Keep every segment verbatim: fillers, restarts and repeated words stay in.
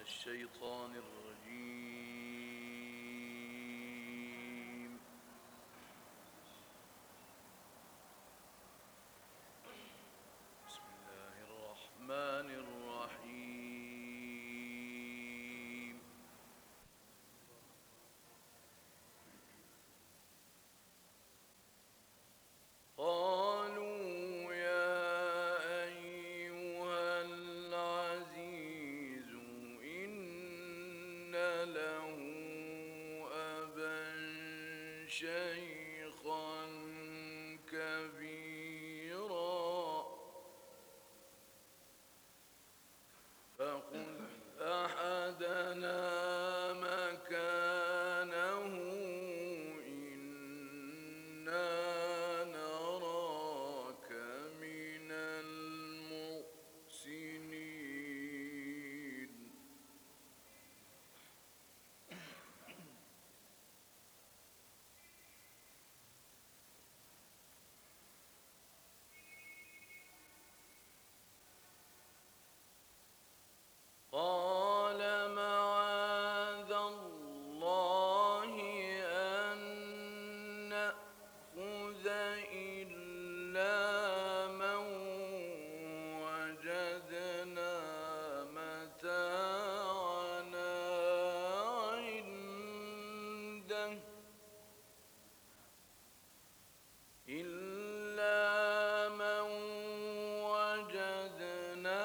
الشيطان الرجيم. بسم الله الرحمن الرحيم. قالوا يا أيها العزيز إن له أبا شيخا كبيرا فخذ أحدنا مكانه إنا نراك من المحسنين. قال معاذ الله أن نأخذ إلا من وجدنا متاعنا عنده إلا من وجدنا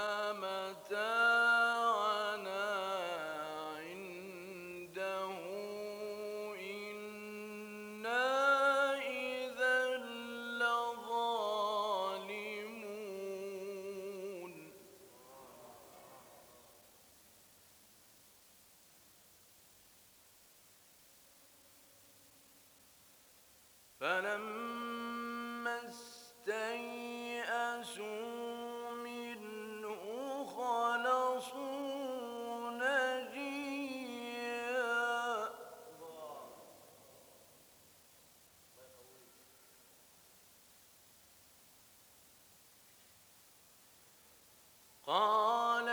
متاعنا عنده إنا إذا لظالمون. فلما استيئسوا منه خلصوا نجيا قال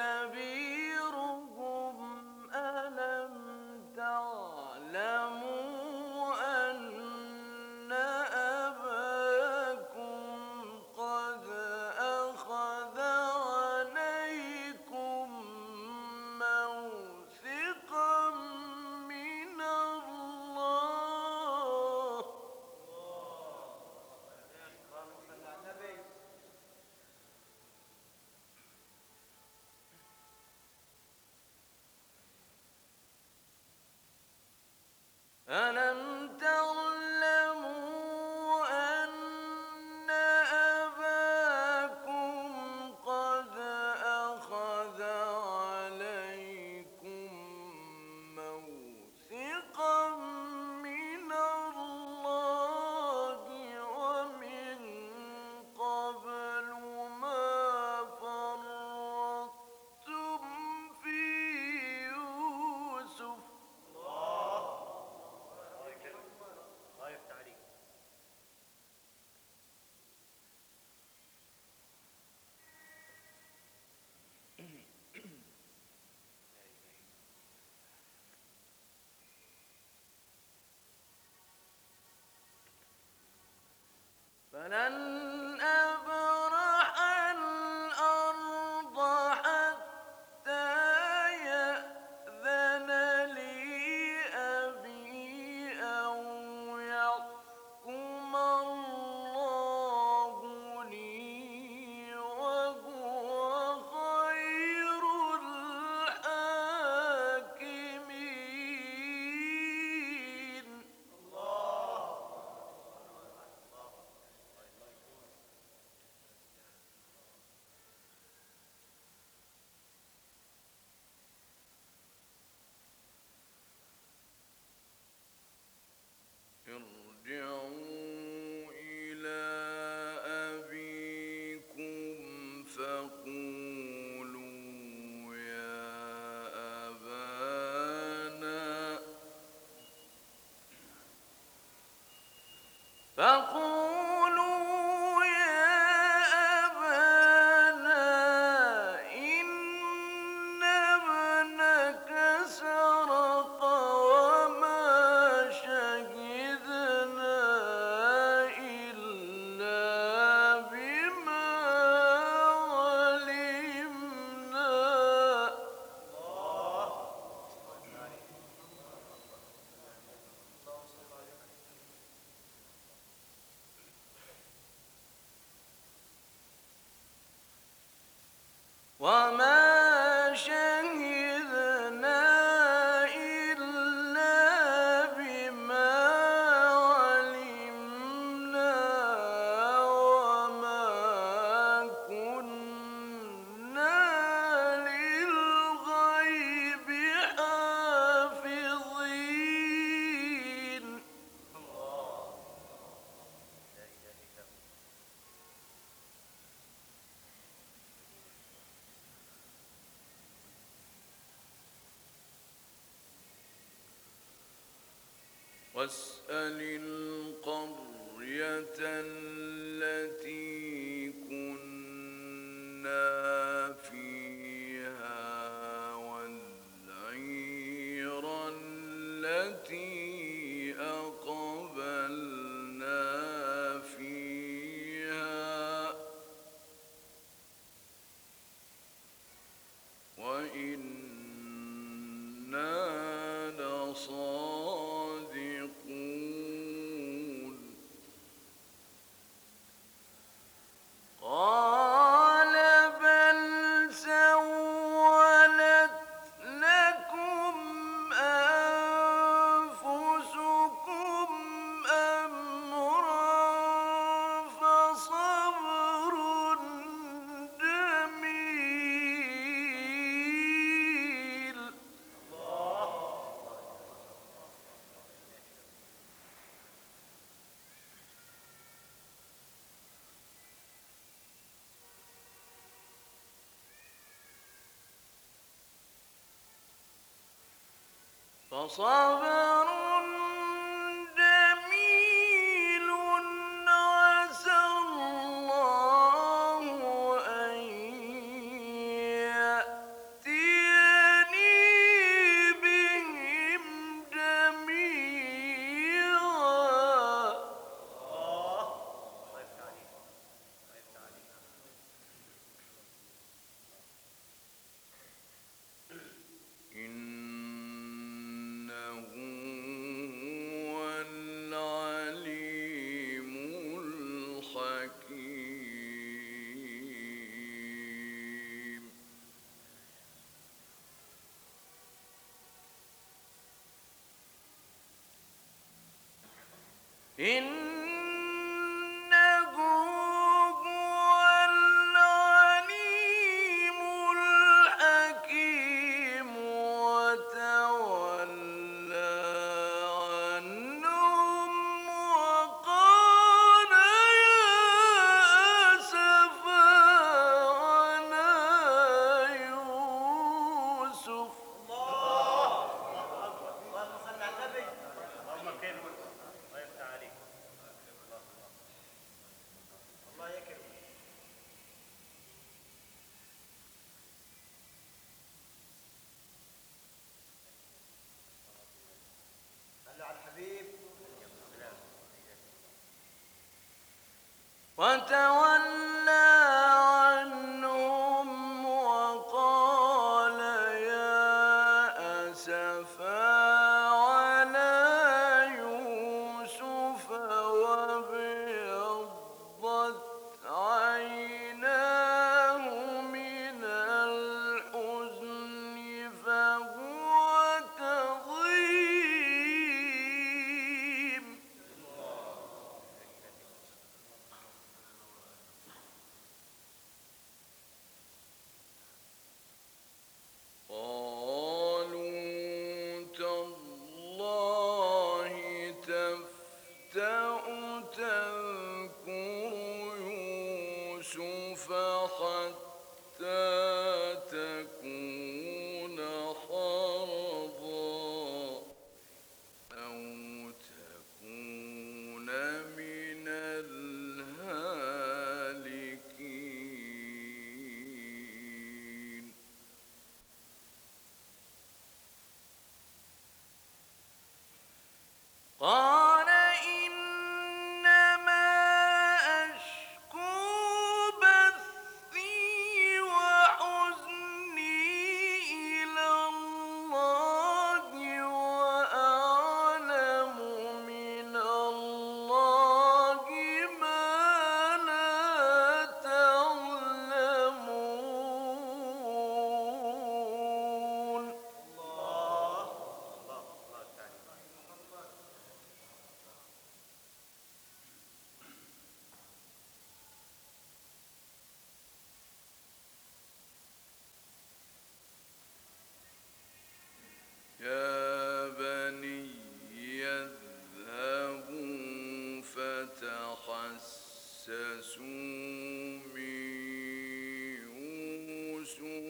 كبيرهم ألم تعلموا أن أباكم قد أخذ عليكم موثقا من الله ألم تعلموا أن أباكم قد أخذ عليكم موثقا من الله ومن قبل ما فرطتم في يوسف فلن أبرح الأرض حتى يأذن لي أبي أو يحكم الله لي وهو خير الحاكمين. وما شهدنا إلا بما علمنا وما كنا للغيب حافظين. واسأل القرية التي كنا فيها والعير التي أقبلنا فيها وإنا لصادقون. قال بل سولت لكم أنفسكم أمرا فصبر جميل. فصبر جميل عسى الله أن يأتيني بهم جميعا. إنه هو العليم الحكيم. إنه هو العليم الحكيم. وتولى عنهم وقال يا أسفا على يوسف. وتولى عنهم وقال يا أسفا على يوسف وابيضت عيناه من الحزن فهو كظيم. قالوا تالله تفتأ تذكر يوسف حتى تكون حرضا أو تكون من الهالكين. قال إنما أشكو بثي وحزني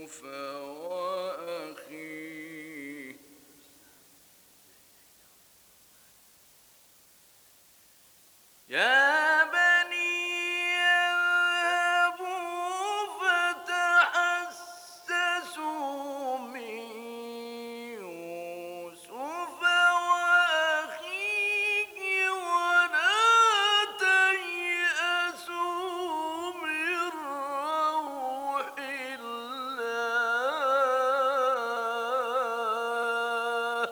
وأخيه يا بني يذهبوا فتحسسوا من يوسف وأخيه ولا تيأسوا من روح الله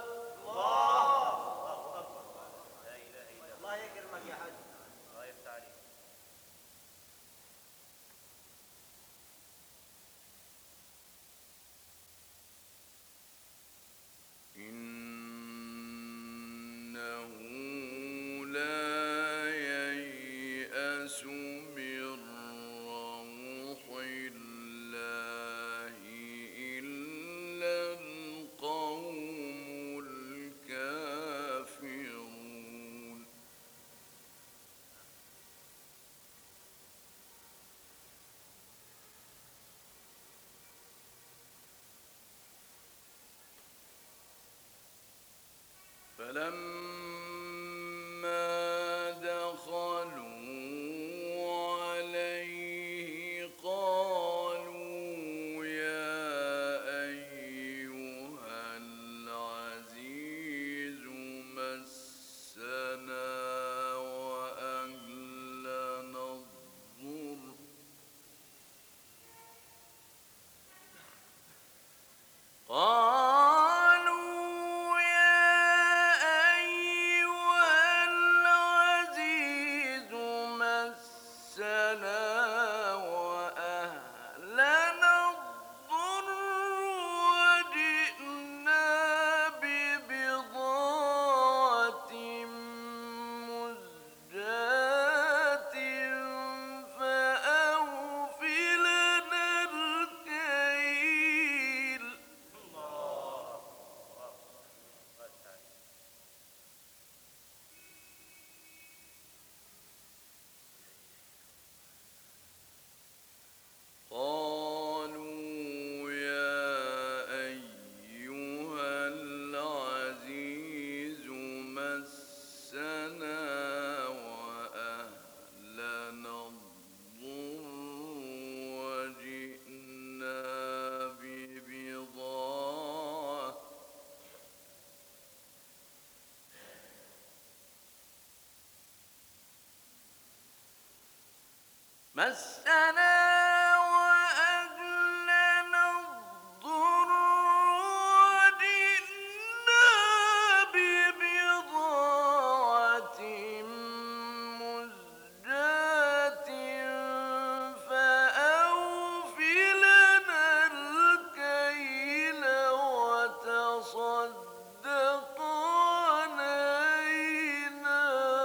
إنه لا ييأس من روح الله إلا القوم الكافرون فلما دخلوا عليه قالوا يا أيها العزيز مسنا وأهلنا الضر قالوا يا أيها العزيز مسنا وأهلنا الضر وجئنا ببضاعة مزجاة فأوف لنا الكيل قالوا يا أيها العزيز مسنا وأهلنا الضر وجئنا ببضاعة مسنا وأهلنا الضر وجئنا ببضاعة مزجاة فأوف لنا الكيل وتصدق علينا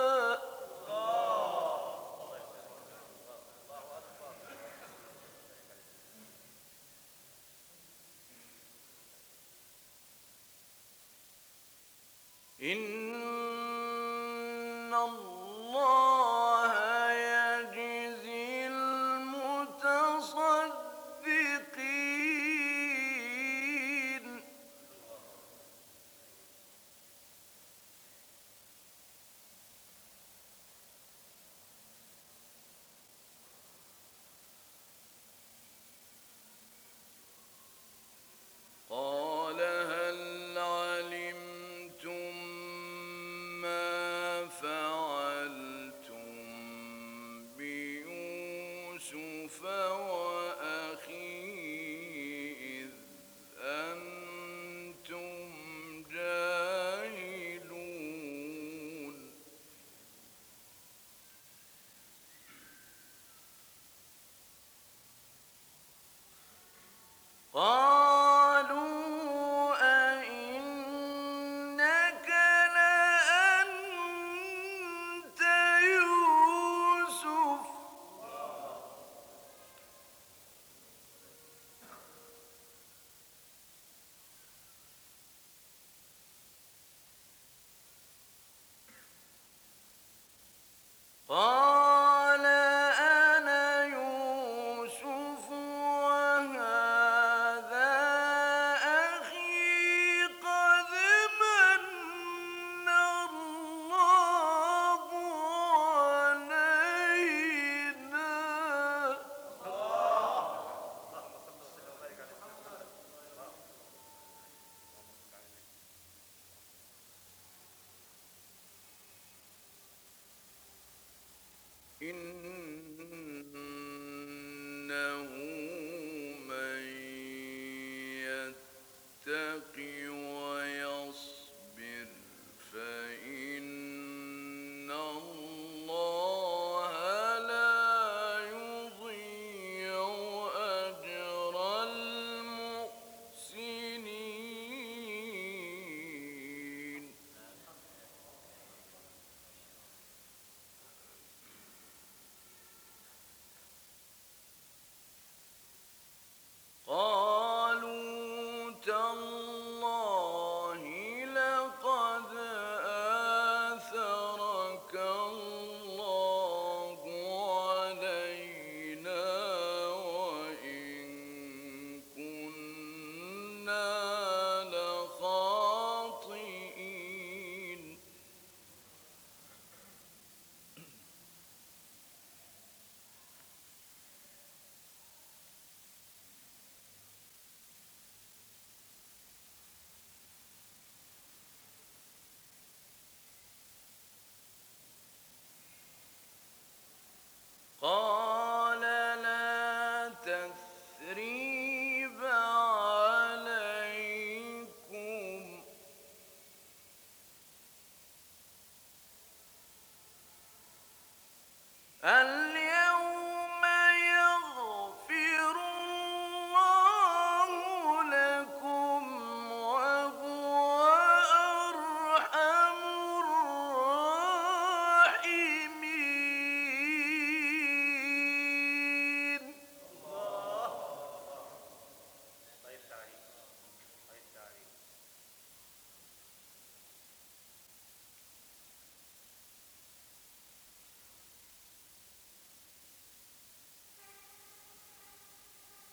إن الله يجزي المتصدقين قال هل علمتم ما فعلتم بيوسف وأخيه إذ أنتم جاهلون قالوا أئنك لأنت يوسف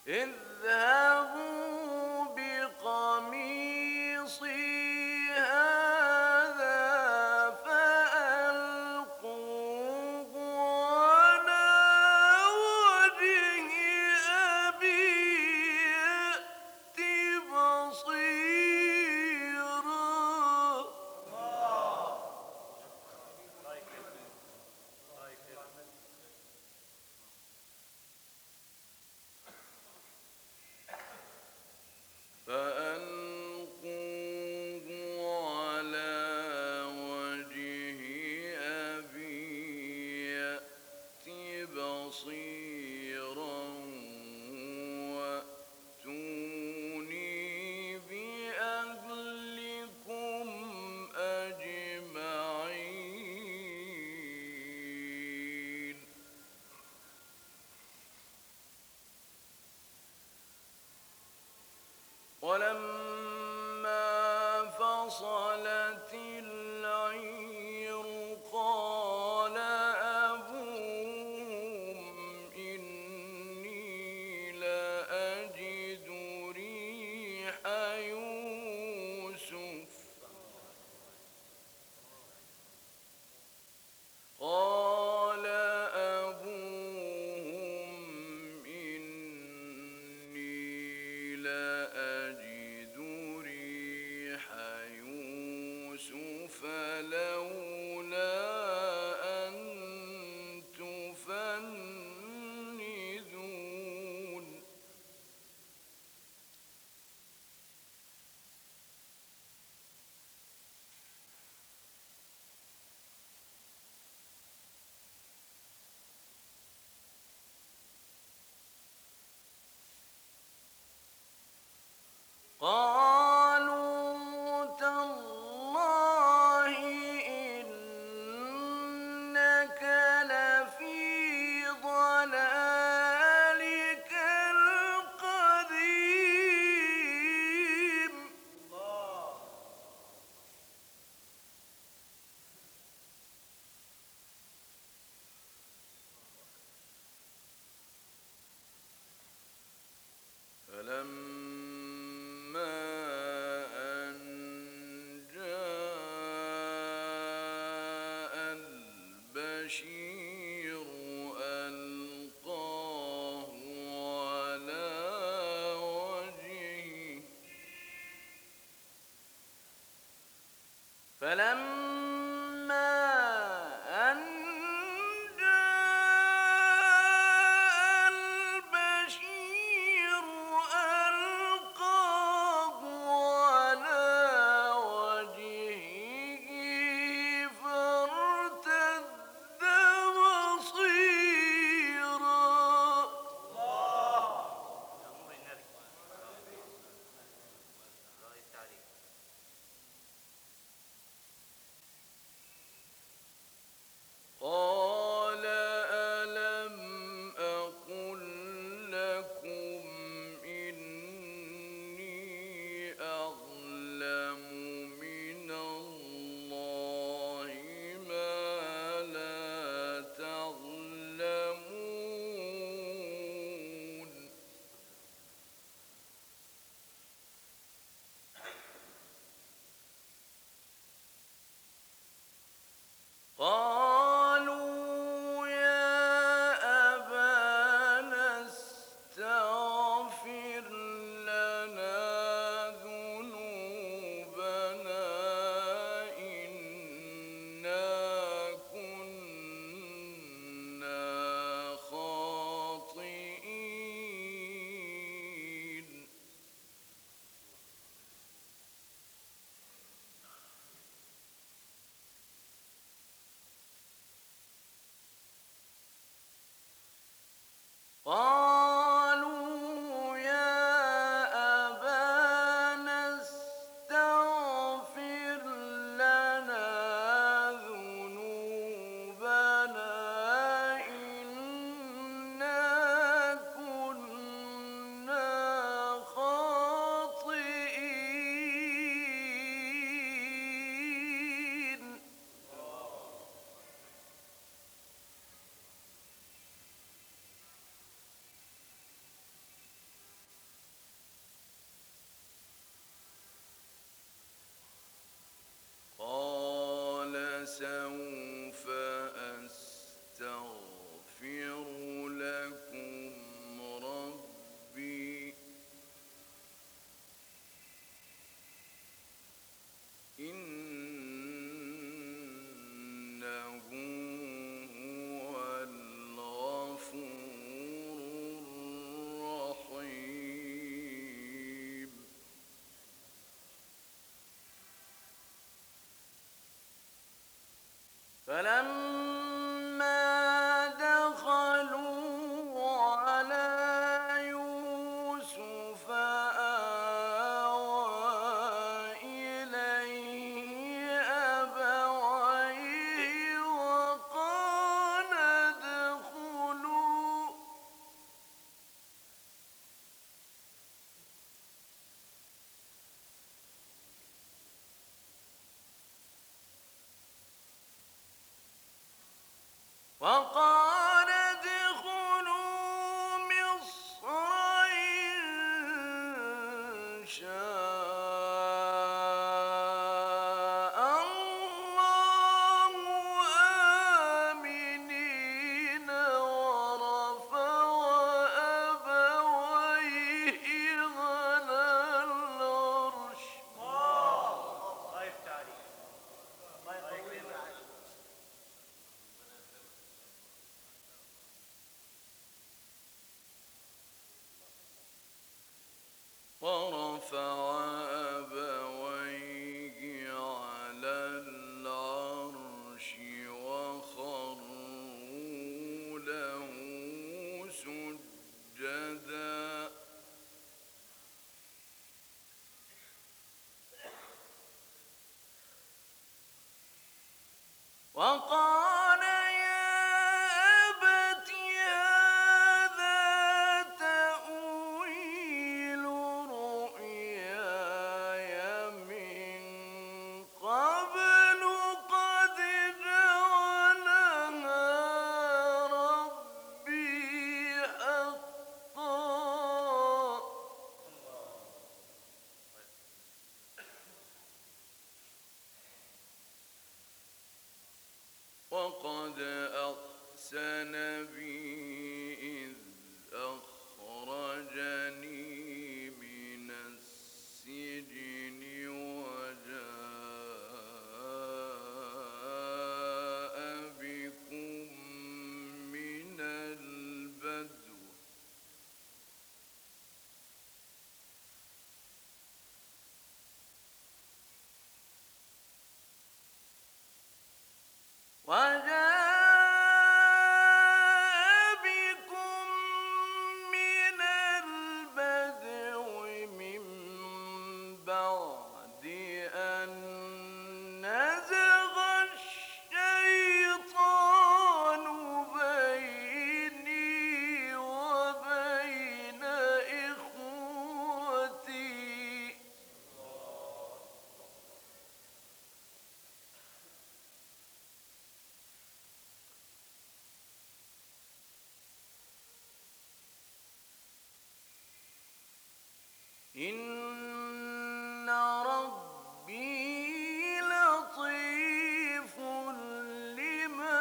اذهبوا بقميصي هذا فألقوه على وجه أبي يأت بصيرا. فألقوه على وجه أبي يأت بصيرا وأتوني بأهلكم أجمعين. ولما فصلت العير قال أبوهم إني لأجد ريح يوسف قال أبوهم إني لأجد ريح يوسف لولا أن تفندون. قالوا تالله إنك لفي ضلالك القديم. فلما أن جاء البشير ألقاه على وجهه فلما أن جاء البشير ألقاه على وجهه فارتد بصيرا. قال ألم أقل لكم إني أعلم من الله ما لا تعلمون. قالوا يا أبانا استغفر فلما دخلوا على يوسف آوى إليه أبويه وقال ادخلوا وقال ادخلوا مصر إن شاء الله آمنين ورفع أبويه على العرش ورفع أبويه على العرش وخروا له سجدا وقال يا أبت هذا تأويل رؤياي من قبل قد جعلها ربي حقا وقد أحسن بي إذ أخرجني من السجن وجاء بكم من البدو وجاء بكم من البدو من بعد أن نزغ الشيطان بيني وبين إخوتي إن ربي لطيف لما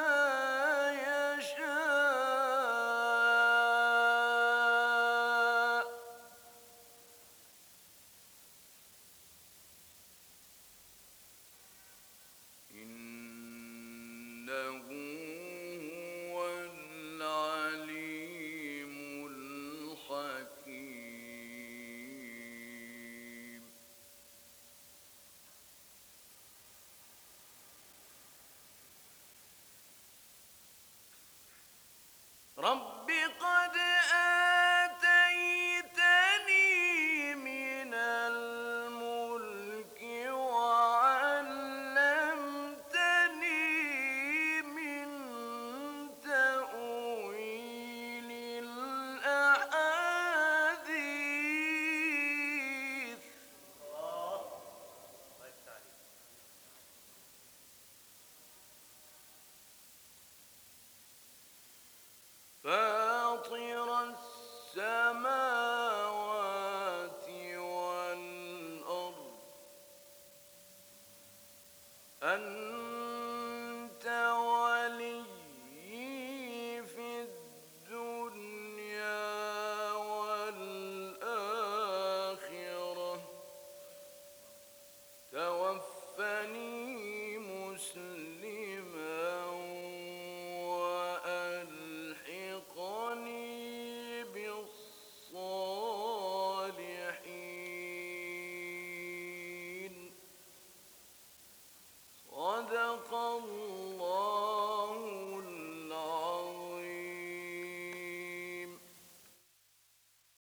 يشاء إنه هو العليم الحكيم رب قد آتيتني من الملك وعلمتني من تأويل الأحاديث فاطر السماوات والأرض أنت وليي في الدنيا والآخرة توفني مسلما وألحقني بالصالحين صدق الله